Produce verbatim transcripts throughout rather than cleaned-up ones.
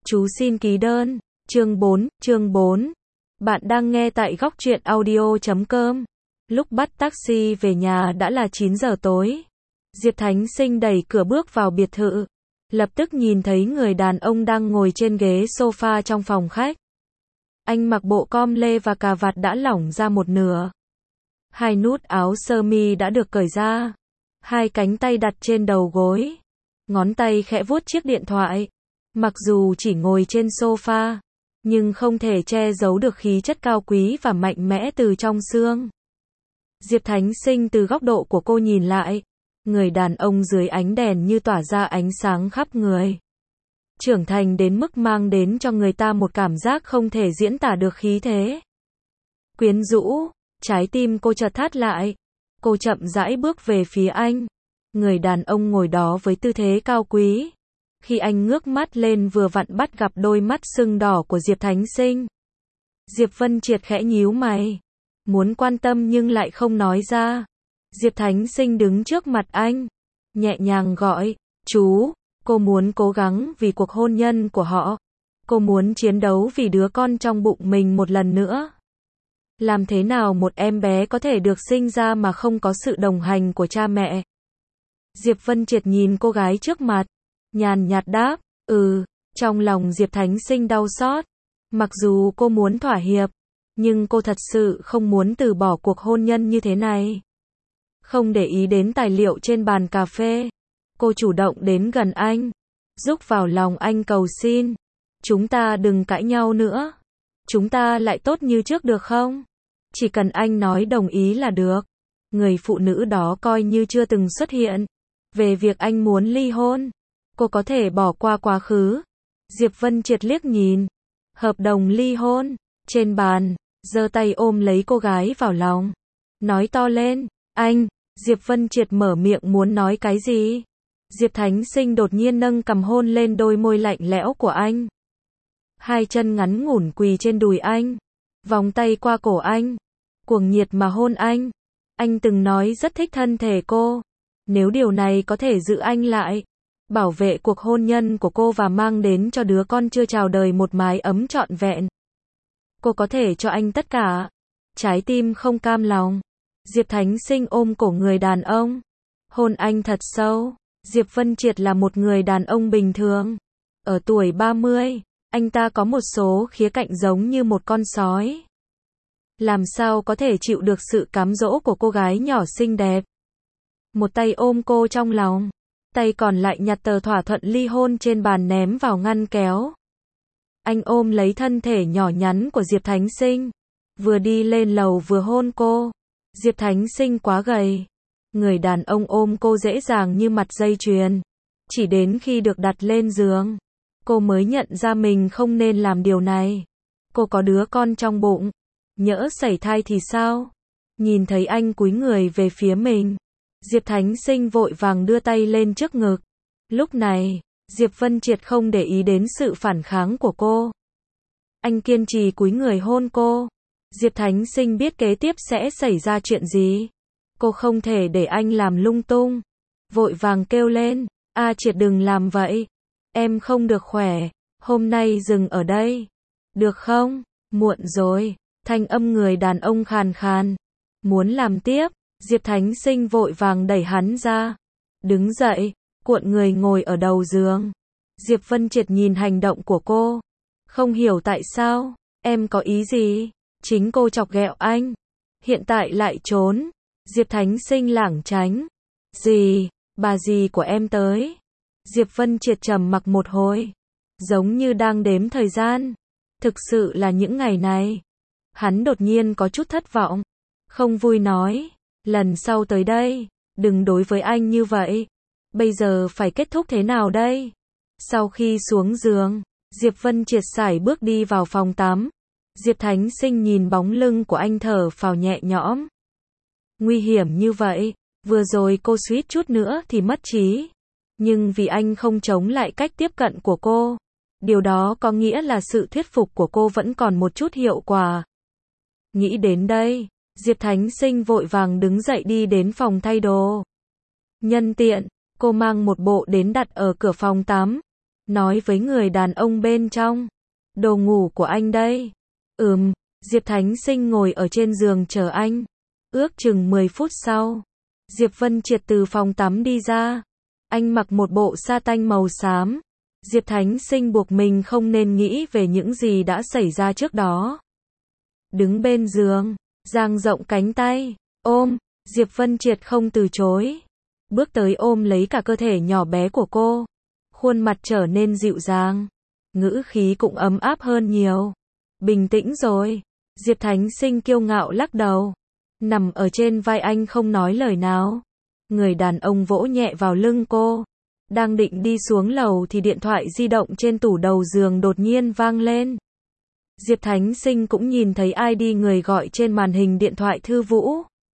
Chú xin ký đơn. Chương bốn, chương bốn. Bạn đang nghe tại góc truyện audio chấm com. Lúc bắt taxi về nhà đã là chín giờ tối. Diệp Thánh Sinh đẩy cửa bước vào biệt thự. Lập tức nhìn thấy người đàn ông đang ngồi trên ghế sofa trong phòng khách. Anh mặc bộ com lê và cà vạt đã lỏng ra một nửa. Hai nút áo sơ mi đã được cởi ra. Hai cánh tay đặt trên đầu gối. Ngón tay khẽ vuốt chiếc điện thoại. Mặc dù chỉ ngồi trên sofa, nhưng không thể che giấu được khí chất cao quý và mạnh mẽ từ trong xương. Diệp Thánh Sinh từ góc độ của cô nhìn lại. Người đàn ông dưới ánh đèn như tỏa ra ánh sáng khắp người. Trưởng thành đến mức mang đến cho người ta một cảm giác không thể diễn tả được khí thế. Quyến rũ, trái tim cô chợt thắt lại. Cô chậm rãi bước về phía anh. Người đàn ông ngồi đó với tư thế cao quý. Khi anh ngước mắt lên vừa vặn bắt gặp đôi mắt sưng đỏ của Diệp Thánh Sinh. Diệp Vân Triệt khẽ nhíu mày. Muốn quan tâm nhưng lại không nói ra. Diệp Thánh Sinh đứng trước mặt anh. Nhẹ nhàng gọi, chú, cô muốn cố gắng vì cuộc hôn nhân của họ. Cô muốn chiến đấu vì đứa con trong bụng mình một lần nữa. Làm thế nào một em bé có thể được sinh ra mà không có sự đồng hành của cha mẹ? Diệp Vân Triệt nhìn cô gái trước mặt. Nhàn nhạt đáp, ừ, trong lòng Diệp Thánh Sinh đau xót. Mặc dù cô muốn thỏa hiệp, nhưng cô thật sự không muốn từ bỏ cuộc hôn nhân như thế này. Không để ý đến tài liệu trên bàn cà phê, cô chủ động đến gần anh, rúc vào lòng anh cầu xin. Chúng ta đừng cãi nhau nữa. Chúng ta lại tốt như trước được không? Chỉ cần anh nói đồng ý là được. Người phụ nữ đó coi như chưa từng xuất hiện. Về việc anh muốn ly hôn, cô có thể bỏ qua quá khứ. Diệp Vân Triệt liếc nhìn. Hợp đồng ly hôn, trên bàn, giơ tay ôm lấy cô gái vào lòng. Nói to lên, anh. Diệp Vân Triệt mở miệng muốn nói cái gì. Diệp Thánh Sinh đột nhiên nâng cằm hôn lên đôi môi lạnh lẽo của anh. Hai chân ngắn ngủn quỳ trên đùi anh. Vòng tay qua cổ anh. Cuồng nhiệt mà hôn anh. Anh từng nói rất thích thân thể cô. Nếu điều này có thể giữ anh lại, bảo vệ cuộc hôn nhân của cô và mang đến cho đứa con chưa chào đời một mái ấm trọn vẹn, cô có thể cho anh tất cả. Trái tim không cam lòng. Diệp Thánh Sinh ôm cổ người đàn ông. Hôn anh thật sâu. Diệp Vân Triệt là một người đàn ông bình thường. Ở tuổi ba mươi, anh ta có một số khía cạnh giống như một con sói. Làm sao có thể chịu được sự cám dỗ của cô gái nhỏ xinh đẹp. Một tay ôm cô trong lòng. Tay còn lại nhặt tờ thỏa thuận ly hôn trên bàn ném vào ngăn kéo. Anh ôm lấy thân thể nhỏ nhắn của Diệp Thánh Sinh. Vừa đi lên lầu vừa hôn cô. Diệp Thánh Sinh quá gầy. Người đàn ông ôm cô dễ dàng như mặt dây chuyền. Chỉ đến khi được đặt lên giường, cô mới nhận ra mình không nên làm điều này. Cô có đứa con trong bụng. Nhỡ sảy thai thì sao? Nhìn thấy anh cúi người về phía mình, Diệp Thánh Sinh vội vàng đưa tay lên trước ngực. Lúc này, Diệp Vân Triệt không để ý đến sự phản kháng của cô. Anh kiên trì cúi người hôn cô. Diệp Thánh Sinh biết kế tiếp sẽ xảy ra chuyện gì. Cô không thể để anh làm lung tung. Vội vàng kêu lên, A Triệt đừng làm vậy. Em không được khỏe. Hôm nay dừng ở đây. Được không? Muộn rồi. Thanh âm người đàn ông khàn khàn. Muốn làm tiếp. Diệp Thánh Sinh vội vàng đẩy hắn ra. Đứng dậy, cuộn người ngồi ở đầu giường. Diệp Vân Triệt nhìn hành động của cô. Không hiểu tại sao. Em có ý gì? Chính cô chọc ghẹo anh. Hiện tại lại trốn. Diệp Thánh Sinh lảng tránh. Gì? Bà dì của em tới. Diệp Vân Triệt trầm mặc một hồi. Giống như đang đếm thời gian. Thực sự là những ngày này. Hắn đột nhiên có chút thất vọng. Không vui nói. Lần sau tới đây, đừng đối với anh như vậy. Bây giờ phải kết thúc thế nào đây? Sau khi xuống giường, Diệp Vân Triệt sải bước đi vào phòng tắm. Diệp Thánh Sinh nhìn bóng lưng của anh thở phào nhẹ nhõm. Nguy hiểm như vậy, vừa rồi cô suýt chút nữa thì mất trí. Nhưng vì anh không chống lại cách tiếp cận của cô, điều đó có nghĩa là sự thuyết phục của cô vẫn còn một chút hiệu quả. Nghĩ đến đây, Diệp Thánh Sinh vội vàng đứng dậy đi đến phòng thay đồ. Nhân tiện, cô mang một bộ đến đặt ở cửa phòng tắm. nói với người đàn ông bên trong. Đồ ngủ của anh đây. Ừm, Diệp Thánh Sinh ngồi ở trên giường chờ anh. Ước chừng mười phút sau, Diệp Vân Triệt từ phòng tắm đi ra. Anh mặc một bộ sa tanh màu xám. Diệp Thánh Sinh buộc mình không nên nghĩ về những gì đã xảy ra trước đó. Đứng bên giường, dang rộng cánh tay, ôm, Diệp Vân Triệt không từ chối. Bước tới ôm lấy cả cơ thể nhỏ bé của cô. Khuôn mặt trở nên dịu dàng. Ngữ khí cũng ấm áp hơn nhiều. Bình tĩnh rồi. Diệp Thánh Sinh kiêu ngạo lắc đầu. Nằm ở trên vai anh không nói lời nào. Người đàn ông vỗ nhẹ vào lưng cô. Đang định đi xuống lầu thì điện thoại di động trên tủ đầu giường đột nhiên vang lên. Diệp Thánh Sinh cũng nhìn thấy i đê người gọi trên màn hình điện thoại Thư Vũ.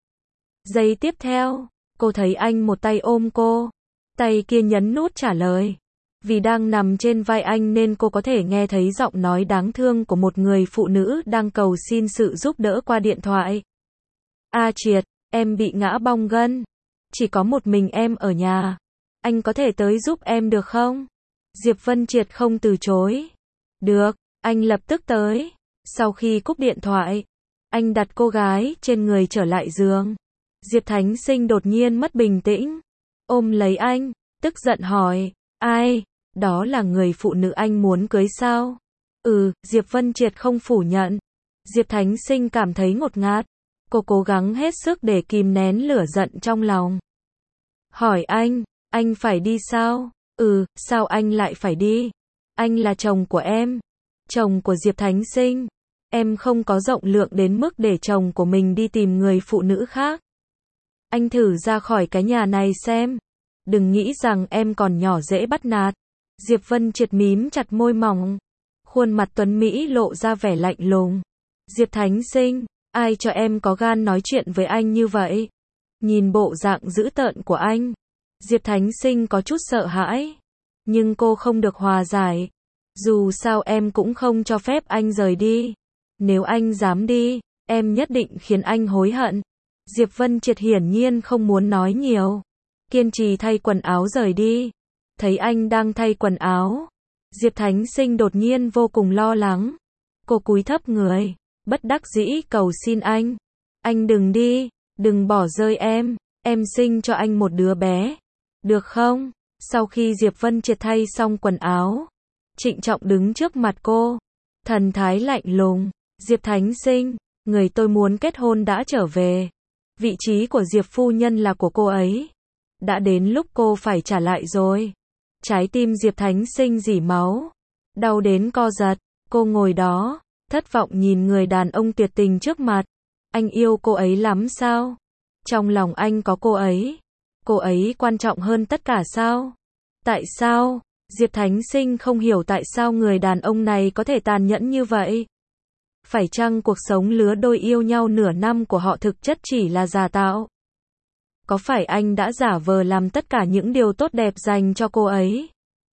Giây tiếp theo, cô thấy anh một tay ôm cô. Tay kia nhấn nút trả lời. Vì đang nằm trên vai anh nên cô có thể nghe thấy giọng nói đáng thương của một người phụ nữ đang cầu xin sự giúp đỡ qua điện thoại. A Triệt, em bị ngã bong gân. Chỉ có một mình em ở nhà. Anh có thể tới giúp em được không? Diệp Vân Triệt không từ chối. Được, anh lập tức tới. Sau khi cúp điện thoại, anh đặt cô gái trên người trở lại giường. Diệp Thánh Sinh đột nhiên mất bình tĩnh. Ôm lấy anh, tức giận hỏi. Ai? Đó là người phụ nữ anh muốn cưới sao? Ừ, Diệp Vân Triệt không phủ nhận. Diệp Thánh Sinh cảm thấy ngột ngạt. Cô cố gắng hết sức để kìm nén lửa giận trong lòng. Hỏi anh, anh phải đi sao? Ừ, sao anh lại phải đi? Anh là chồng của em. Chồng của Diệp Thánh Sinh. Em không có rộng lượng đến mức để chồng của mình đi tìm người phụ nữ khác. Anh thử ra khỏi cái nhà này xem. Đừng nghĩ rằng em còn nhỏ dễ bắt nạt. Diệp Vân Triệt mím chặt môi mỏng. Khuôn mặt tuấn Mỹ lộ ra vẻ lạnh lùng. Diệp Thánh Sinh, ai cho em có gan nói chuyện với anh như vậy? Nhìn bộ dạng dữ tợn của anh, Diệp Thánh Sinh có chút sợ hãi. Nhưng cô không được hòa giải. Dù sao em cũng không cho phép anh rời đi. Nếu anh dám đi, em nhất định khiến anh hối hận. Diệp Vân Triệt hiển nhiên không muốn nói nhiều. Kiên trì thay quần áo rời đi. Thấy anh đang thay quần áo, Diệp Thánh Sinh đột nhiên vô cùng lo lắng. Cô cúi thấp người, bất đắc dĩ cầu xin anh. Anh đừng đi, đừng bỏ rơi em, em sinh cho anh một đứa bé. Được không? Sau khi Diệp Vân Triệt thay xong quần áo, trịnh trọng đứng trước mặt cô. Thần thái lạnh lùng. Diệp Thánh Sinh, người tôi muốn kết hôn đã trở về. Vị trí của Diệp phu nhân là của cô ấy. Đã đến lúc cô phải trả lại rồi. Trái tim Diệp Thánh Sinh rỉ máu. Đau đến co giật. Cô ngồi đó, thất vọng nhìn người đàn ông tuyệt tình trước mặt. Anh yêu cô ấy lắm sao? Trong lòng anh có cô ấy. Cô ấy quan trọng hơn tất cả sao? Tại sao? Diệp Thánh Sinh không hiểu tại sao người đàn ông này có thể tàn nhẫn như vậy. Phải chăng cuộc sống lứa đôi yêu nhau nửa năm của họ thực chất chỉ là giả tạo? Có phải anh đã giả vờ làm tất cả những điều tốt đẹp dành cho cô ấy?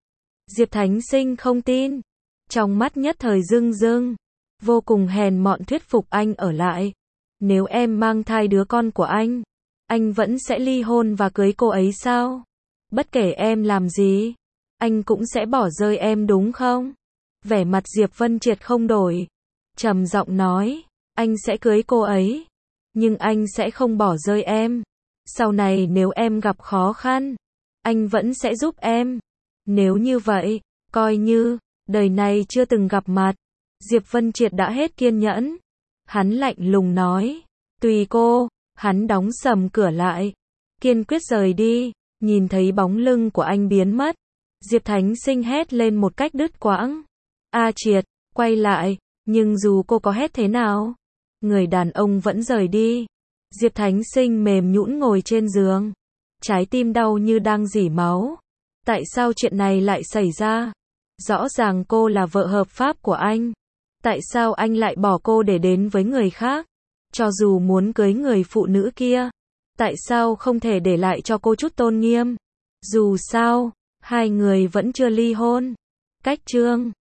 Diệp Thánh Sinh không tin. Trong mắt nhất thời rưng rưng. Vô cùng hèn mọn thuyết phục anh ở lại. Nếu em mang thai đứa con của anh, anh vẫn sẽ ly hôn và cưới cô ấy sao? Bất kể em làm gì, anh cũng sẽ bỏ rơi em đúng không? Vẻ mặt Diệp Vân Triệt không đổi. Trầm giọng nói, anh sẽ cưới cô ấy. Nhưng anh sẽ không bỏ rơi em. Sau này nếu em gặp khó khăn, anh vẫn sẽ giúp em. Nếu như vậy, coi như đời này chưa từng gặp mặt. Diệp Vân Triệt đã hết kiên nhẫn. Hắn lạnh lùng nói, tùy cô. Hắn đóng sầm cửa lại, kiên quyết rời đi. Nhìn thấy bóng lưng của anh biến mất, Diệp Thánh Sinh hét lên một cách đứt quãng. A Triệt, quay lại. Nhưng dù cô có hét thế nào, người đàn ông vẫn rời đi. Diệp Thánh Sinh mềm nhũn ngồi trên giường. Trái tim đau như đang rỉ máu. Tại sao chuyện này lại xảy ra? Rõ ràng cô là vợ hợp pháp của anh. Tại sao anh lại bỏ cô để đến với người khác? Cho dù muốn cưới người phụ nữ kia, tại sao không thể để lại cho cô chút tôn nghiêm? Dù sao, hai người vẫn chưa ly hôn. Cách chương